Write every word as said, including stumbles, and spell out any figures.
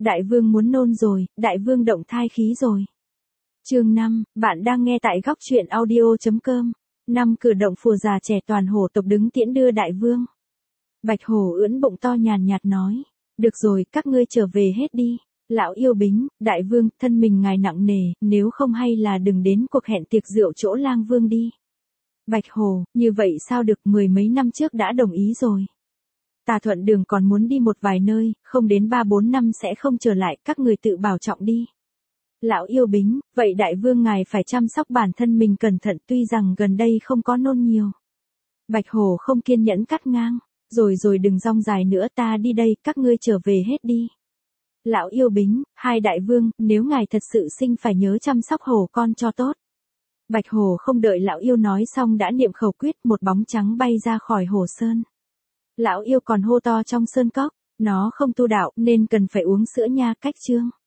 Đại vương muốn nôn rồi, đại vương động thai khí rồi. Chương năm, bạn đang nghe tại góc truyện audio chấm com. Năm cử động phù già trẻ toàn hổ tộc đứng tiễn đưa đại vương. Bạch hổ ưỡn bụng to nhàn nhạt nói. Được rồi, các ngươi trở về hết đi. Lão yêu bính, đại vương, thân mình ngài nặng nề, nếu không hay là đừng đến cuộc hẹn tiệc rượu chỗ lang vương đi. Bạch hổ, như vậy sao được, mười mấy năm trước đã đồng ý rồi. Tà thuận đường còn muốn đi một vài nơi, không đến ba bốn năm sẽ không trở lại, các người tự bảo trọng đi. Lão yêu bính, vậy đại vương ngài phải chăm sóc bản thân mình cẩn thận, tuy rằng gần đây không có nôn nhiều. Bạch hổ không kiên nhẫn cắt ngang, rồi rồi đừng rong dài nữa, ta đi đây, các ngươi trở về hết đi. Lão yêu bính, hai đại vương, nếu ngài thật sự sinh phải nhớ chăm sóc hổ con cho tốt. Bạch hổ không đợi lão yêu nói xong đã niệm khẩu quyết, một bóng trắng bay ra khỏi hồ sơn. Lão yêu còn hô to trong sơn cốc, nó không tu đạo nên cần phải uống sữa nha, cách chương.